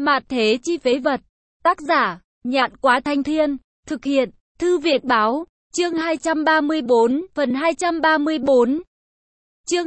Mạt thế chi phế vật. Tác giả, Nhạn Quá Thanh Thiên. Thực hiện, Thư Việt Báo. Chương 234, phần 234. Chương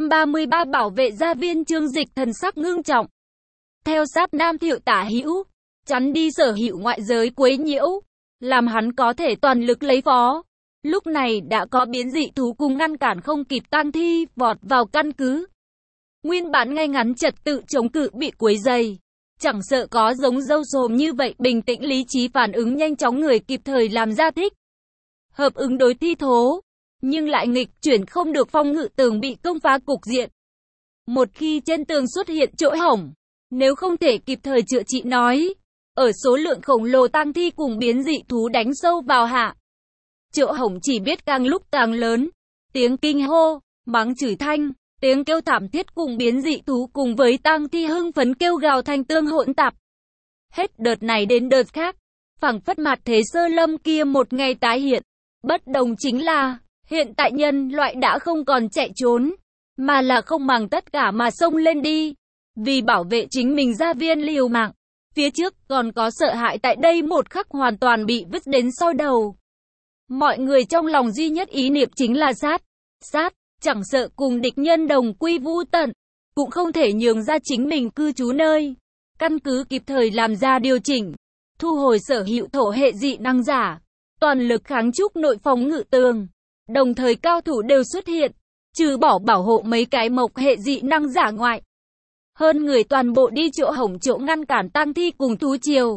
233 bảo vệ gia viên. Chương Dịch thần sắc ngưng trọng. Theo sát Nam Thiệu tả hữu, chắn đi Sở Hữu ngoại giới quấy nhiễu, làm hắn có thể toàn lực lấy phó. Lúc này đã có biến dị thú cùng ngăn cản không kịp tang thi vọt vào căn cứ. Nguyên bản ngay ngắn trật tự chống cự bị quấy dày. Chẳng sợ có giống dâu xồm như vậy, bình tĩnh lý trí phản ứng nhanh chóng, người kịp thời làm ra thích hợp ứng đối thi thố, nhưng lại nghịch chuyển không được, phong ngự tường bị công phá cục diện. Một khi trên tường xuất hiện chỗ hổng, nếu không thể kịp thời chữa trị nói, ở số lượng khổng lồ tang thi cùng biến dị thú đánh sâu vào hạ, chỗ hổng chỉ biết càng lúc càng lớn. Tiếng kinh hô, mắng chửi thanh, tiếng kêu thảm thiết cùng biến dị thú cùng với tang thi hưng phấn kêu gào thành tương hỗn tạp. Hết đợt này đến đợt khác, phảng phất mặt thế sơ lâm kia một ngày tái hiện. Bất đồng chính là, hiện tại nhân loại đã không còn chạy trốn, mà là không màng tất cả mà xông lên đi. Vì bảo vệ chính mình gia viên liều mạng, phía trước còn có sợ hãi, tại đây một khắc hoàn toàn bị vứt đến sau đầu. Mọi người trong lòng duy nhất ý niệm chính là sát, chẳng sợ cùng địch nhân đồng quy vu tận, cũng không thể nhường ra chính mình cư trú nơi. Căn cứ kịp thời làm ra điều chỉnh, thu hồi Sở Hữu thổ hệ dị năng giả, toàn lực kháng trúc nội phòng ngự tường, đồng thời cao thủ đều xuất hiện, trừ bỏ bảo hộ mấy cái mộc hệ dị năng giả ngoại. Hơn người toàn bộ đi chỗ hổng, chỗ ngăn cản tang thi cùng thú triều.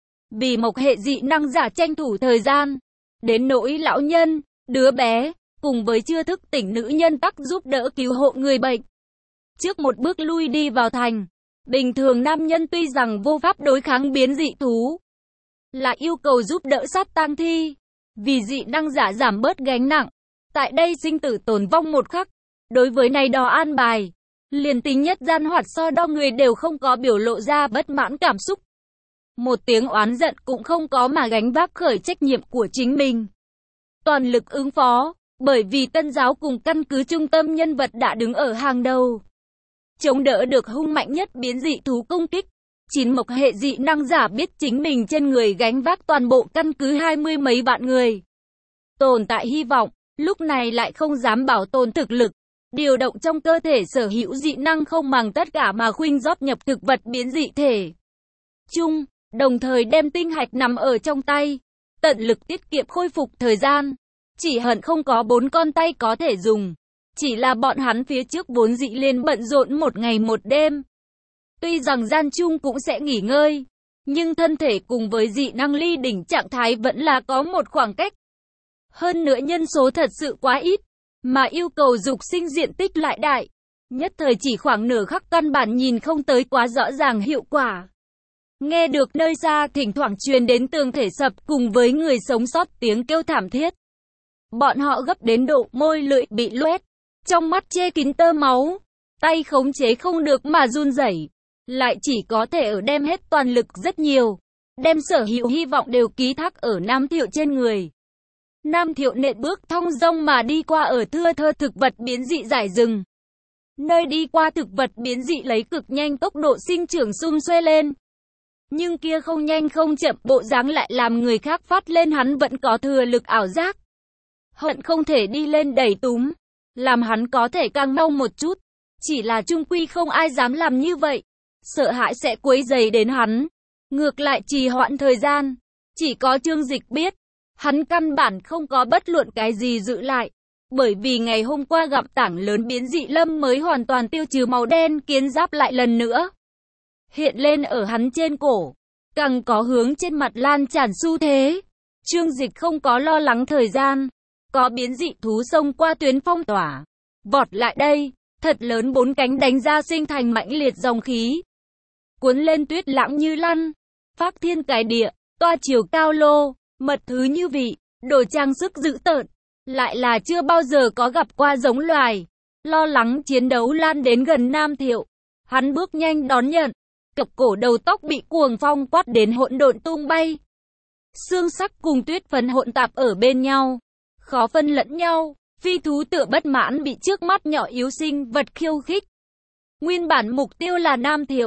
Vì mộc hệ dị năng giả tranh thủ thời gian, đến nỗi lão nhân, đứa bé, cùng với chưa thức tỉnh nữ nhân tắc giúp đỡ cứu hộ người bệnh. Trước một bước lui đi vào thành, bình thường nam nhân tuy rằng vô pháp đối kháng biến dị thú, là yêu cầu giúp đỡ sát tang thi, vì dị năng giả giảm bớt gánh nặng. Tại đây sinh tử tồn vong một khắc, đối với này đò an bài, liền tính nhất gian hoạt so đo người đều không có biểu lộ ra bất mãn cảm xúc. Một tiếng oán giận cũng không có, mà gánh vác khởi trách nhiệm của chính mình. Toàn lực ứng phó, bởi vì Tân Giáo cùng căn cứ trung tâm nhân vật đã đứng ở hàng đầu, chống đỡ được hung mạnh nhất biến dị thú công kích. 9 mộc hệ dị năng giả biết chính mình trên người gánh vác toàn bộ căn cứ 20 mấy vạn người. Tồn tại hy vọng, lúc này lại không dám bảo tồn thực lực. Điều động trong cơ thể Sở Hữu dị năng không màng tất cả mà khuynh rót nhập thực vật biến dị thể chung, đồng thời đem tinh hạch nằm ở trong tay, tận lực tiết kiệm khôi phục thời gian. Chỉ hận không có 4 con tay có thể dùng. Chỉ là bọn hắn phía trước vốn dị liền bận rộn một ngày một đêm. Tuy rằng gian chung cũng sẽ nghỉ ngơi, nhưng thân thể cùng với dị năng ly đỉnh trạng thái vẫn là có một khoảng cách. Hơn nữa nhân số thật sự quá ít, mà yêu cầu dục sinh diện tích lại đại. Nhất thời chỉ khoảng nửa khắc căn bản nhìn không tới quá rõ ràng hiệu quả. Nghe được nơi xa thỉnh thoảng truyền đến tường thể sập cùng với người sống sót tiếng kêu thảm thiết. Bọn họ gấp đến độ môi lưỡi bị loét, trong mắt che kín tơ máu, tay khống chế không được mà run rẩy, lại chỉ có thể ở đem hết toàn lực rất nhiều, đem Sở Hữu hy vọng đều ký thác ở Nam Thiệu trên người. Nam Thiệu nện bước thong dong mà đi qua ở thưa thơ thực vật biến dị giải rừng. Nơi đi qua thực vật biến dị lấy cực nhanh tốc độ sinh trưởng sum xuê lên. Nhưng kia không nhanh không chậm bộ dáng lại làm người khác phát lên hắn vẫn có thừa lực ảo giác. Hận không thể đi lên đẩy túm, làm hắn có thể càng mau một chút. Chỉ là chung quy không ai dám làm như vậy, sợ hãi sẽ quấy rầy đến hắn, ngược lại trì hoãn thời gian. Chỉ có Trương Dịch biết, hắn căn bản không có bất luận cái gì giữ lại, bởi vì ngày hôm qua gặp tảng lớn biến dị lâm mới hoàn toàn tiêu trừ màu đen kiến giáp lại lần nữa hiện lên ở hắn trên cổ, càng có hướng trên mặt lan tràn xu thế. Trương Dịch không có lo lắng thời gian, có biến dị thú xông qua tuyến phong tỏa, vọt lại đây, thật lớn 4 cánh đánh ra sinh thành mãnh liệt dòng khí, cuốn lên tuyết lãng như lăn, phác thiên cái địa, toa chiều cao lô, mật thứ như vị, đồ trang sức dữ tợn, lại là chưa bao giờ có gặp qua giống loài. Lo lắng chiến đấu lan đến gần Nam Thiệu, hắn bước nhanh đón nhận, cặp cổ đầu tóc bị cuồng phong quát đến hỗn độn tung bay. Xương sắc cùng tuyết phấn hỗn tạp ở bên nhau, khó phân lẫn nhau, phi thú tựa bất mãn bị trước mắt nhỏ yếu sinh vật khiêu khích. Nguyên bản mục tiêu là Nam Thiệu,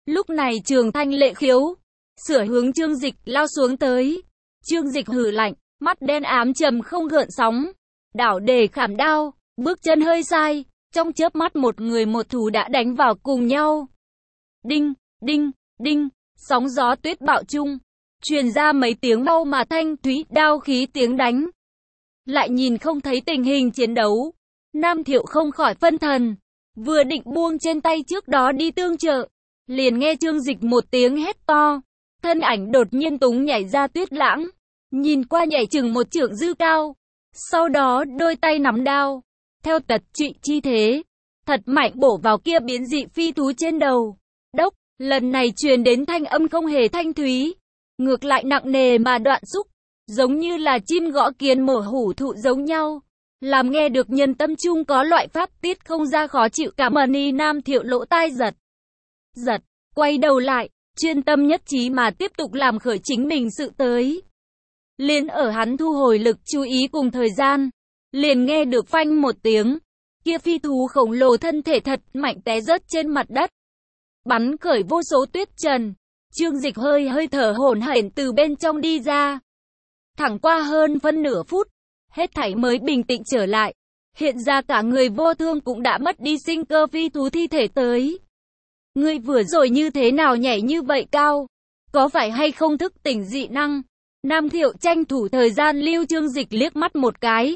Lúc này Trường Thanh Lệ khiếu, sửa hướng Trương Dịch lao xuống tới. Trương Dịch hừ lạnh, mắt đen ám trầm không gợn sóng. Đảo đề khảm đao, bước chân hơi sai, trong chớp mắt một người một thú đã đánh vào cùng nhau. Đinh, đinh, đinh, sóng gió tuyết bạo chung, truyền ra mấy tiếng mau mà thanh thúy đao khí tiếng đánh. Lại nhìn không thấy tình hình chiến đấu, Nam Thiệu không khỏi phân thần, vừa định buông trên tay trước đó đi tương trợ, liền nghe Trương Dịch một tiếng hét to, thân ảnh đột nhiên túng nhảy ra tuyết lãng, nhìn qua nhảy chừng một trượng dư cao, sau đó đôi tay nắm đao, theo tật trụy chi thế, thật mạnh bổ vào kia biến dị phi thú trên đầu. Đốc, lần này truyền đến thanh âm không hề thanh thúy, ngược lại nặng nề mà đoạn xúc, giống như là chim gõ kiến mổ hủ thụ giống nhau, làm nghe được nhân tâm trung có loại pháp tiết không ra khó chịu cảm ơn. Nam Thiệu lỗ tai giật, quay đầu lại, chuyên tâm nhất trí mà tiếp tục làm khởi chính mình sự tới. Liền ở hắn thu hồi lực chú ý cùng thời gian, liền nghe được phanh một tiếng, kia phi thú khổng lồ thân thể thật mạnh té rớt trên mặt đất, bắn khởi vô số tuyết trần. Trương Dịch hơi thở hổn hển từ bên trong đi ra. Thẳng qua hơn phân nửa phút, hết thảy mới bình tĩnh trở lại. Hiện ra cả người vô thương cũng đã mất đi sinh cơ phi thú thi thể tới. Ngươi vừa rồi như thế nào nhảy như vậy cao? Có phải hay không thức tỉnh dị năng? Nam Thiệu tranh thủ thời gian lưu Trương Dịch liếc mắt một cái.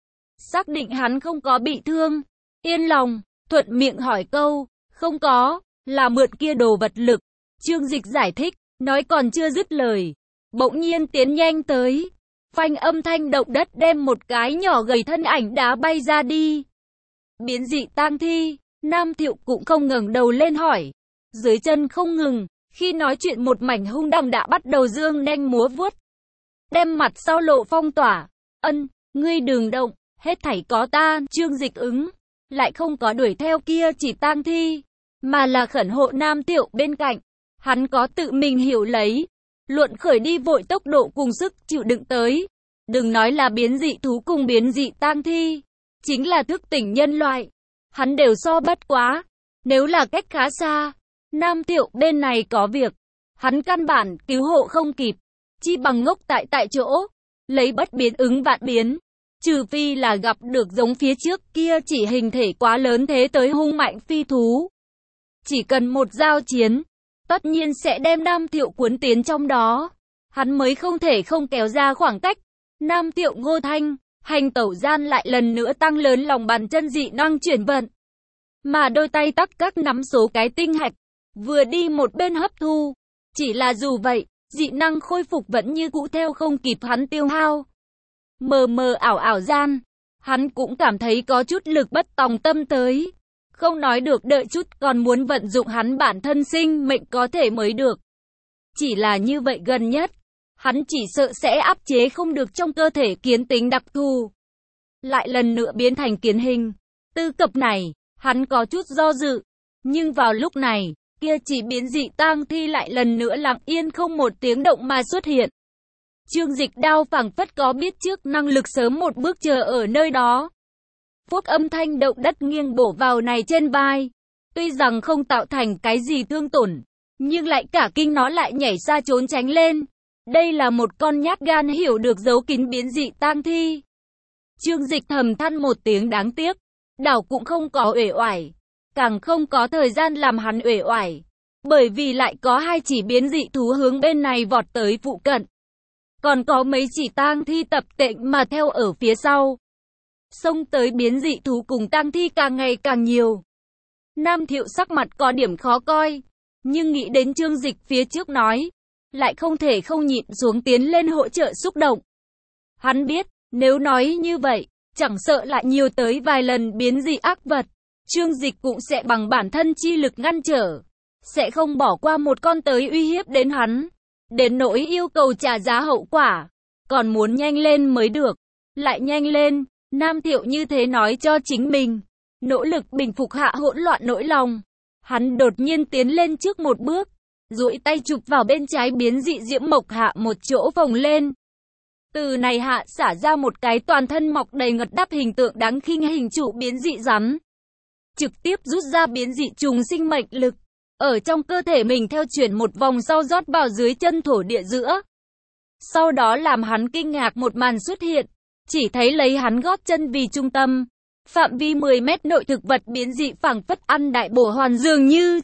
Xác định hắn không có bị thương. Yên lòng, thuận miệng hỏi câu, không có, là mượn kia đồ vật lực. Trương Dịch giải thích, nói còn chưa dứt lời. Bỗng nhiên tiến nhanh tới. Phanh âm thanh động đất đem một cái nhỏ gầy thân ảnh đá bay ra đi. Biến dị tang thi, Nam Thiệu cũng không ngẩng đầu lên hỏi. Dưới chân không ngừng, khi nói chuyện một mảnh hung đằng đã bắt đầu dương nanh múa vuốt. Đem mặt sau lộ phong tỏa. Ân, ngươi đừng động, hết thảy có ta. Trương Dịch ứng, lại không có đuổi theo kia chỉ tang thi, mà là khẩn hộ Nam Thiệu bên cạnh. Hắn có tự mình hiểu lấy, luận khởi đi vội tốc độ cùng sức chịu đựng tới. Đừng nói là biến dị thú cùng biến dị tang thi, chính là thức tỉnh nhân loại, hắn đều so bất quá. Nếu là cách khá xa, Nam Thiệu bên này có việc, hắn căn bản cứu hộ không kịp, chi bằng ngốc tại chỗ, lấy bất biến ứng vạn biến. Trừ phi là gặp được giống phía trước kia chỉ hình thể quá lớn thế tới hung mạnh phi thú. Chỉ cần một giao chiến, tất nhiên sẽ đem Nam Thiệu cuốn tiến trong đó, hắn mới không thể không kéo ra khoảng cách. Nam Thiệu Ngô Thanh, hành tẩu gian lại lần nữa tăng lớn lòng bàn chân dị năng chuyển vận. Mà đôi tay tắc các nắm số cái tinh hạch, vừa đi một bên hấp thu. Chỉ là dù vậy, dị năng khôi phục vẫn như cũ theo không kịp hắn tiêu hao. Mờ mờ ảo ảo gian, hắn cũng cảm thấy có chút lực bất tòng tâm tới. Không nói được đợi chút còn muốn vận dụng hắn bản thân sinh mệnh có thể mới được. Chỉ là như vậy gần nhất, hắn chỉ sợ sẽ áp chế không được trong cơ thể kiến tính đặc thù. Lại lần nữa biến thành kiến hình. Tư cập này, hắn có chút do dự. Nhưng vào lúc này, kia chỉ biến dị tang thi lại lần nữa lặng yên không một tiếng động mà xuất hiện. Trương Dịch đao phảng phất có biết trước năng lực sớm một bước chờ ở nơi đó. Phúc âm thanh động đất nghiêng bổ vào này trên vai. Tuy rằng không tạo thành cái gì thương tổn, nhưng lại cả kinh nó lại nhảy ra trốn tránh lên. Đây là một con nhát gan hiểu được giấu kín biến dị tang thi. Trương Dịch thầm than một tiếng đáng tiếc. Đảo cũng không có uể oải, càng không có thời gian làm hắn uể oải. Bởi vì lại có hai chỉ biến dị thú hướng bên này vọt tới phụ cận. Còn có mấy chỉ tang thi tập tễnh mà theo ở phía sau. Xông tới biến dị thú cùng tang thi càng ngày càng nhiều. Nam Thiệu sắc mặt có điểm khó coi, nhưng nghĩ đến Trương Dịch phía trước nói, lại không thể không nhịn xuống tiến lên hỗ trợ xúc động. Hắn biết, nếu nói như vậy, chẳng sợ lại nhiều tới vài lần biến dị ác vật, Trương Dịch cũng sẽ bằng bản thân chi lực ngăn trở, sẽ không bỏ qua một con tới uy hiếp đến hắn, đến nỗi yêu cầu trả giá hậu quả, còn muốn nhanh lên mới được, lại nhanh lên. Nam Thiệu như thế nói cho chính mình, nỗ lực bình phục hạ hỗn loạn nỗi lòng. Hắn đột nhiên tiến lên trước một bước, duỗi tay chụp vào bên trái biến dị diễm mộc hạ một chỗ phồng lên. Từ này hạ xả ra một cái toàn thân mọc đầy ngật đắp hình tượng đáng khinh hình trụ biến dị rắn. Trực tiếp rút ra biến dị trùng sinh mệnh lực, ở trong cơ thể mình theo chuyển một vòng sau rót vào dưới chân thổ địa giữa. Sau đó làm hắn kinh ngạc một màn xuất hiện, chỉ thấy lấy hắn gót chân vì trung tâm, phạm vi 10 mét nội thực vật biến dị phảng phất ăn đại bổ hoàn dường như.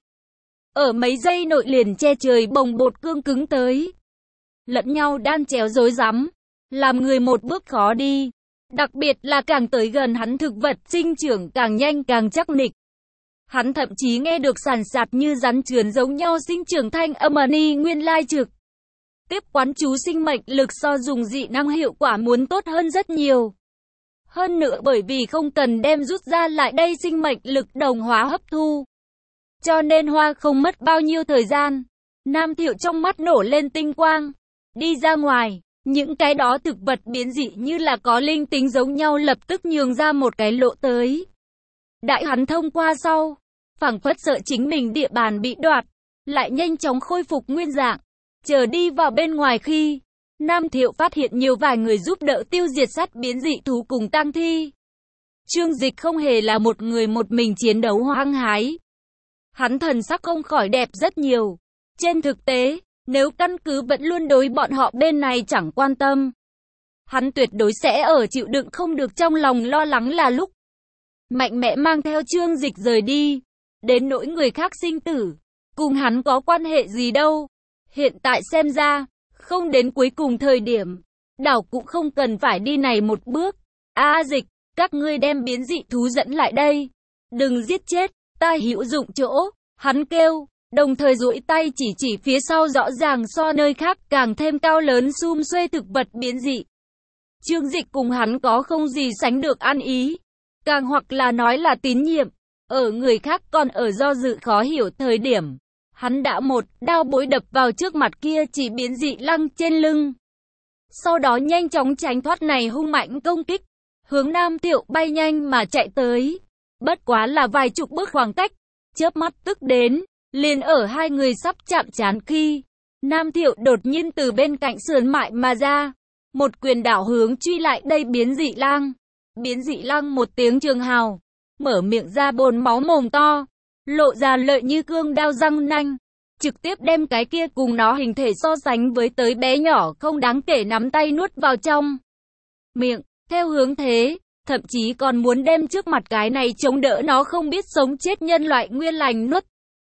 Ở mấy giây nội liền che trời bồng bột cương cứng tới. Lẫn nhau đan chéo rối rắm, làm người một bước khó đi. Đặc biệt là càng tới gần hắn thực vật sinh trưởng càng nhanh càng chắc nịch. Hắn thậm chí nghe được sàn sạt như rắn trườn giống nhau sinh trưởng thanh âm ni nguyên lai trực. Tiếp quán chú sinh mệnh lực so dùng dị năng hiệu quả muốn tốt hơn rất nhiều. Hơn nữa bởi vì không cần đem rút ra lại đây sinh mệnh lực đồng hóa hấp thu. Cho nên hoa không mất bao nhiêu thời gian. Nam Thiệu trong mắt nổ lên tinh quang. Đi ra ngoài, những cái đó thực vật biến dị như là có linh tính giống nhau lập tức nhường ra một cái lộ tới. Đại hắn thông qua sau, phảng phất sợ chính mình địa bàn bị đoạt, lại nhanh chóng khôi phục nguyên dạng. Chờ đi vào bên ngoài khi, Nam Thiệu phát hiện nhiều vài người giúp đỡ tiêu diệt sát biến dị thú cùng tang thi. Trương Dịch không hề là một người một mình chiến đấu hăng hái. Hắn thần sắc không khỏi đẹp rất nhiều. Trên thực tế, nếu căn cứ vẫn luôn đối bọn họ bên này chẳng quan tâm, hắn tuyệt đối sẽ ở chịu đựng không được trong lòng lo lắng là lúc mạnh mẽ mang theo Trương Dịch rời đi. Đến nỗi người khác sinh tử, cùng hắn có quan hệ gì đâu. Hiện tại xem ra, không đến cuối cùng thời điểm, đảo cũng không cần phải đi này một bước. Dịch, các ngươi đem biến dị thú dẫn lại đây. Đừng giết chết, ta hữu dụng chỗ, hắn kêu, đồng thời duỗi tay chỉ phía sau rõ ràng so nơi khác càng thêm cao lớn sum xuê thực vật biến dị. Trương Dịch cùng hắn có không gì sánh được ăn ý, càng hoặc là nói là tín nhiệm. Ở người khác còn ở do dự khó hiểu thời điểm, hắn đã một đao bối đập vào trước mặt kia chỉ biến dị lăng trên lưng. Sau đó nhanh chóng tránh thoát này hung mạnh công kích, hướng Nam Thiệu bay nhanh mà chạy tới. Bất quá là vài chục bước khoảng cách, chớp mắt tức đến, liền ở hai người sắp chạm trán khi, Nam Thiệu đột nhiên từ bên cạnh sườn mại mà ra, một quyền đảo hướng truy lại đây biến dị lang. Biến dị lang một tiếng trường hào, mở miệng ra bồn máu mồm to, lộ ra lợi như cương đao răng nanh, trực tiếp đem cái kia cùng nó hình thể so sánh với tới bé nhỏ không đáng kể nắm tay nuốt vào trong miệng, theo hướng thế, thậm chí còn muốn đem trước mặt cái này chống đỡ nó không biết sống chết nhân loại nguyên lành nuốt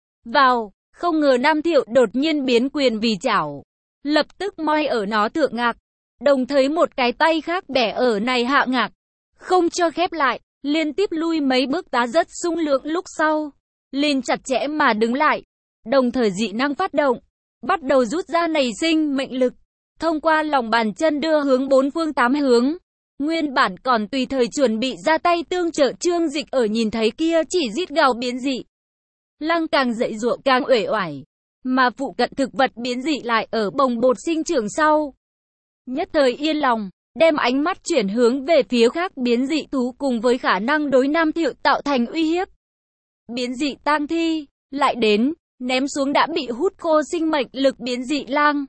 vào. Không ngờ Nam Thiệu đột nhiên biến quyền vì chảo, lập tức moi ở nó thượng ngạc, đồng thời một cái tay khác bẻ ở này hạ ngạc, không cho khép lại, liên tiếp lui mấy bước tá rất sung lượng lúc sau, liền chặt chẽ mà đứng lại, đồng thời dị năng phát động, bắt đầu rút ra nảy sinh mệnh lực, thông qua lòng bàn chân đưa hướng bốn phương tám hướng. Nguyên bản còn tùy thời chuẩn bị ra tay tương trợ Trương Dịch ở nhìn thấy kia chỉ rít gào biến dị lăng càng dậy dụa càng uể oải, mà phụ cận thực vật biến dị lại ở bồng bột sinh trưởng sau. Nhất thời yên lòng, đem ánh mắt chuyển hướng về phía khác biến dị thú cùng với khả năng đối Nam Thiệu tạo thành uy hiếp. Biến dị tang thi, lại đến, ném xuống đã bị hút khô sinh mệnh lực biến dị lang.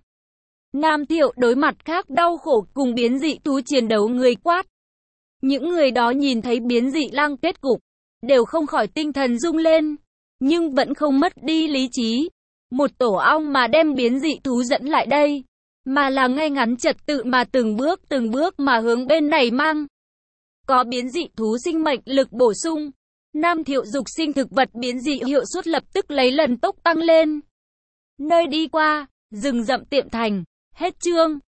Nam Thiệu đối mặt khác đau khổ cùng biến dị thú chiến đấu người quát. Những người đó nhìn thấy biến dị lang kết cục, đều không khỏi tinh thần rung lên, nhưng vẫn không mất đi lý trí. Một tổ ong mà đem biến dị thú dẫn lại đây, mà là ngay ngắn trật tự mà từng bước mà hướng bên này mang. Có biến dị thú sinh mệnh lực bổ sung, Nam Thiệu dục sinh thực vật biến dị hiệu suất lập tức lấy lần tốc tăng lên. Nơi đi qua, rừng rậm tiệm thành, hết chương.